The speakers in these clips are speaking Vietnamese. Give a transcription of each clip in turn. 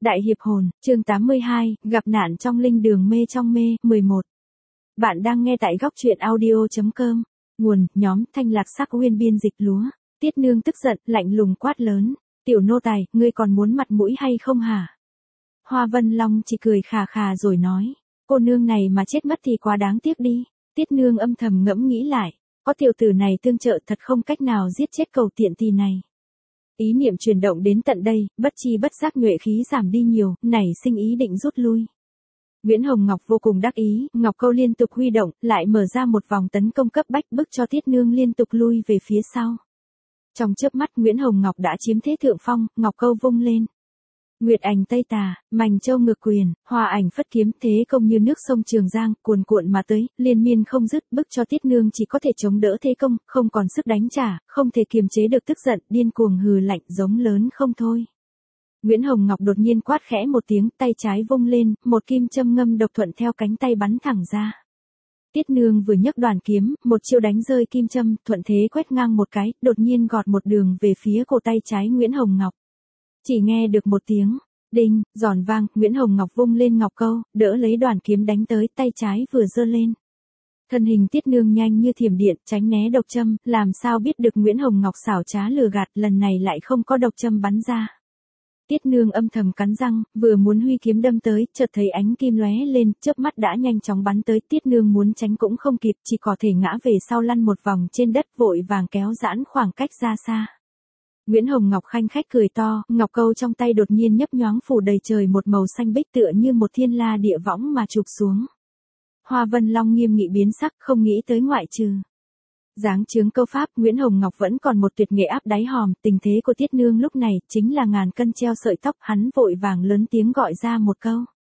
Đại hiệp hồn, chương 82, gặp nạn trong linh đường mê trong mê, 11. Bạn đang nghe tại góc truyện audio.com. Nguồn, nhóm, Thanh Lạc Sắc Uyên biên dịch lúa. Tiết Nương tức giận, lạnh lùng quát lớn. Tiểu nô tài, ngươi còn muốn mặt mũi hay không hả? Hoa Vân Long chỉ cười khà khà rồi nói. Cô nương này mà chết mất thì quá đáng tiếc đi. Tiết Nương âm thầm ngẫm nghĩ lại. Có tiểu tử này tương trợ thật không cách nào giết chết cầu tiện tỳ này. Ý niệm chuyển động đến tận đây, bất chi bất giác nhuệ khí giảm đi nhiều, nảy sinh ý định rút lui. Nguyễn Hồng Ngọc vô cùng đắc ý, Ngọc Câu liên tục huy động, lại mở ra một vòng tấn công cấp bách bức cho Tiết Nương liên tục lui về phía sau. Trong chớp mắt Nguyễn Hồng Ngọc đã chiếm thế thượng phong, Ngọc Câu vung lên. Nguyệt ảnh Tây Tà, Mành Châu ngược quyền, Hoa ảnh phất kiếm, thế công như nước sông Trường Giang, cuồn cuộn mà tới, liên miên không dứt, bức cho Tiết Nương chỉ có thể chống đỡ thế công, không còn sức đánh trả, không thể kiềm chế được tức giận, điên cuồng hừ lạnh giống lớn không thôi. Nguyễn Hồng Ngọc đột nhiên quát khẽ một tiếng, tay trái vung lên, một kim châm ngâm độc thuận theo cánh tay bắn thẳng ra. Tiết Nương vừa nhấc đoàn kiếm, một chiêu đánh rơi kim châm, thuận thế quét ngang một cái, đột nhiên gọt một đường về phía cổ tay trái Nguyễn Hồng Ngọc. Chỉ nghe được một tiếng đinh, giòn vang, Nguyễn Hồng Ngọc vung lên Ngọc Câu, đỡ lấy đoàn kiếm đánh tới, tay trái vừa giơ lên. Thân hình Tiết Nương nhanh như thiểm điện, tránh né độc châm, làm sao biết được Nguyễn Hồng Ngọc xảo trá lừa gạt, lần này lại không có độc châm bắn ra. Tiết Nương âm thầm cắn răng, vừa muốn huy kiếm đâm tới, chợt thấy ánh kim lóe lên, chớp mắt đã nhanh chóng bắn tới, Tiết Nương muốn tránh cũng không kịp, chỉ có thể ngã về sau lăn một vòng trên đất, vội vàng kéo giãn khoảng cách ra xa. Nguyễn Hồng Ngọc khanh khách cười to, Ngọc Câu trong tay đột nhiên nhấp nhoáng phủ đầy trời một màu xanh bích tựa như một thiên la địa võng mà chụp xuống. Hoa Vân Long nghiêm nghị biến sắc, không nghĩ tới ngoại trừ giáng chướng câu pháp, Nguyễn Hồng Ngọc vẫn còn một tuyệt nghệ áp đáy hòm, tình thế của Tiết Nương lúc này chính là ngàn cân treo sợi tóc, hắn vội vàng lớn tiếng gọi ra một câu.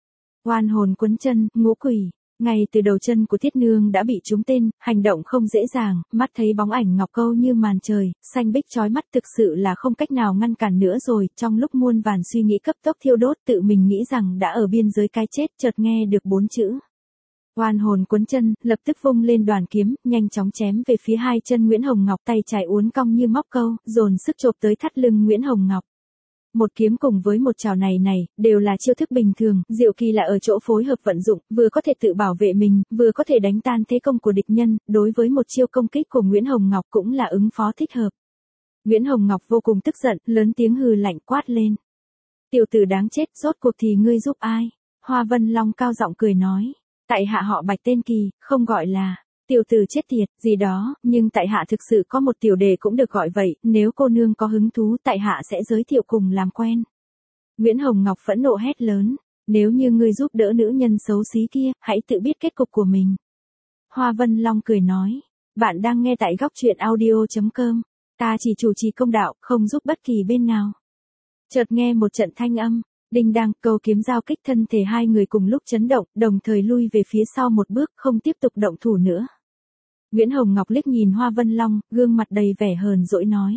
Oan hồn quấn chân, ngũ quỷ. Ngay từ đầu chân của Tiết Nương đã bị trúng tên, hành động không dễ dàng, mắt thấy bóng ảnh Ngọc Câu như màn trời, xanh bích chói mắt thực sự là không cách nào ngăn cản nữa rồi, trong lúc muôn vàn suy nghĩ cấp tốc thiêu đốt tự mình nghĩ rằng đã ở biên giới cái chết, chợt nghe được 4 chữ. Oan hồn quấn chân, lập tức vung lên đoàn kiếm, nhanh chóng chém về phía hai chân Nguyễn Hồng Ngọc, tay trái uốn cong như móc câu, dồn sức chộp tới thắt lưng Nguyễn Hồng Ngọc. Một kiếm cùng với một chảo này đều là chiêu thức bình thường, diệu kỳ là ở chỗ phối hợp vận dụng, vừa có thể tự bảo vệ mình, vừa có thể đánh tan thế công của địch nhân, đối với một chiêu công kích của Nguyễn Hồng Ngọc cũng là ứng phó thích hợp. Nguyễn Hồng Ngọc vô cùng tức giận, lớn tiếng hừ lạnh quát lên. Tiểu tử đáng chết, rốt cuộc thì ngươi giúp ai? Hoa Vân Long cao giọng cười nói. Tại hạ họ Bạch tên Kỳ, không gọi là tiểu tử chết tiệt gì đó, nhưng tại hạ thực sự có một tiểu đề cũng được gọi vậy, nếu cô nương có hứng thú tại hạ sẽ giới thiệu cùng làm quen. Nguyễn Hồng Ngọc phẫn nộ hét lớn, nếu như ngươi giúp đỡ nữ nhân xấu xí kia, hãy tự biết kết cục của mình. Hoa Vân Long cười nói, bạn đang nghe tại góc truyện audio.com, ta chỉ chủ trì công đạo, không giúp bất kỳ bên nào. Chợt nghe một trận thanh âm. Đinh đang, câu kiếm giao kích, thân thể hai người cùng lúc chấn động, đồng thời lui về phía sau một bước, không tiếp tục động thủ nữa. Nguyễn Hồng Ngọc liếc nhìn Hoa Vân Long, gương mặt đầy vẻ hờn dỗi nói.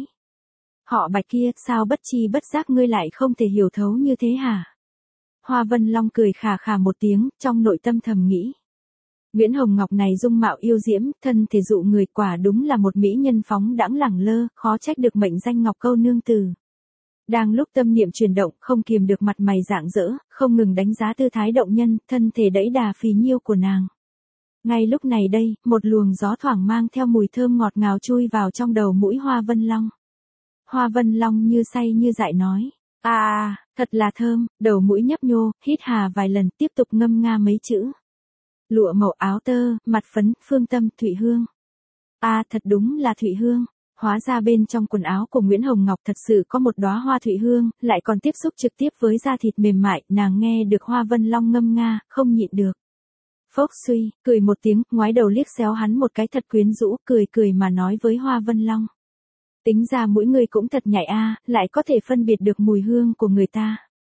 Họ Bạch kia, sao bất chi bất giác ngươi lại không thể hiểu thấu như thế hả? Hoa Vân Long cười khà khà một tiếng, trong nội tâm thầm nghĩ. Nguyễn Hồng Ngọc này dung mạo yêu diễm, thân thể dụ người, quả đúng là một mỹ nhân phóng đãng lẳng lơ, khó trách được mệnh danh Ngọc Câu nương tử. Đang lúc tâm niệm chuyển động, không kiềm được mặt mày rạng rỡ, không ngừng đánh giá tư thái động nhân, thân thể đẫy đà phì nhiêu của nàng. Ngay lúc này đây, một luồng gió thoảng mang theo mùi thơm ngọt ngào chui vào trong đầu mũi Hoa Vân Long. Hoa Vân Long như say như dại nói, thật là thơm, đầu mũi nhấp nhô, hít hà vài lần, tiếp tục ngâm nga mấy chữ. Lụa màu áo tơ, mặt phấn, phương tâm, thụy hương. Thật đúng là thụy hương. Hóa ra bên trong quần áo của Nguyễn Hồng Ngọc thật sự có một đóa hoa thụy hương, lại còn tiếp xúc trực tiếp với da thịt mềm mại, nàng nghe được Hoa Vân Long ngâm nga, không nhịn được. Phốc suy, cười một tiếng, ngoái đầu liếc xéo hắn một cái thật quyến rũ, cười mà nói với Hoa Vân Long. Tính ra mũi người cũng thật nhạy lại có thể phân biệt được mùi hương của người ta.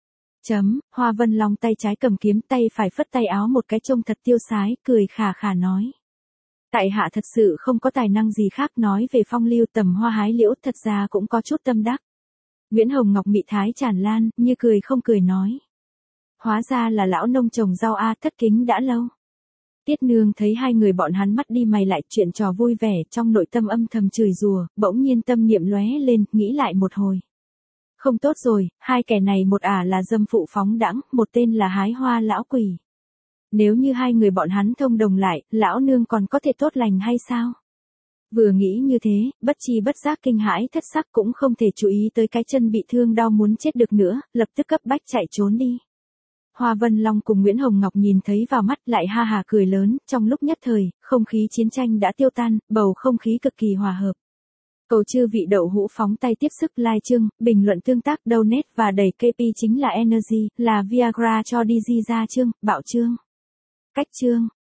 Hoa Vân Long tay trái cầm kiếm, tay phải phất tay áo một cái trông thật tiêu sái, cười khà khà nói. Tại hạ thật sự không có tài năng gì khác, nói về phong lưu tầm hoa hái liễu, thật ra cũng có chút tâm đắc. Nguyễn Hồng Ngọc mị thái tràn lan, như cười không cười nói. Hóa ra là lão nông trồng rau thất kính đã lâu. Tiết Nương thấy hai người bọn hắn mắt đi mày lại, chuyện trò vui vẻ, trong nội tâm âm thầm chửi rủa, bỗng nhiên tâm niệm lóe lên, nghĩ lại một hồi. Không tốt rồi, hai kẻ này một ả là dâm phụ phóng đãng, một tên là hái hoa lão quỷ. Nếu như hai người bọn hắn thông đồng lại, lão nương còn có thể tốt lành hay sao? Vừa nghĩ như thế, bất chi bất giác kinh hãi thất sắc cũng không thể chú ý tới cái chân bị thương đau muốn chết được nữa, lập tức cấp bách chạy trốn đi. Hoa Vân Long cùng Nguyễn Hồng Ngọc nhìn thấy vào mắt lại ha hà cười lớn, trong lúc nhất thời, không khí chiến tranh đã tiêu tan, bầu không khí cực kỳ hòa hợp. Cầu chư vị đậu hũ phóng tay tiếp sức like chương, bình luận tương tác donate và đẩy KP chính là Energy, là Viagra cho DG ra chương, bạo chương. Cách chương.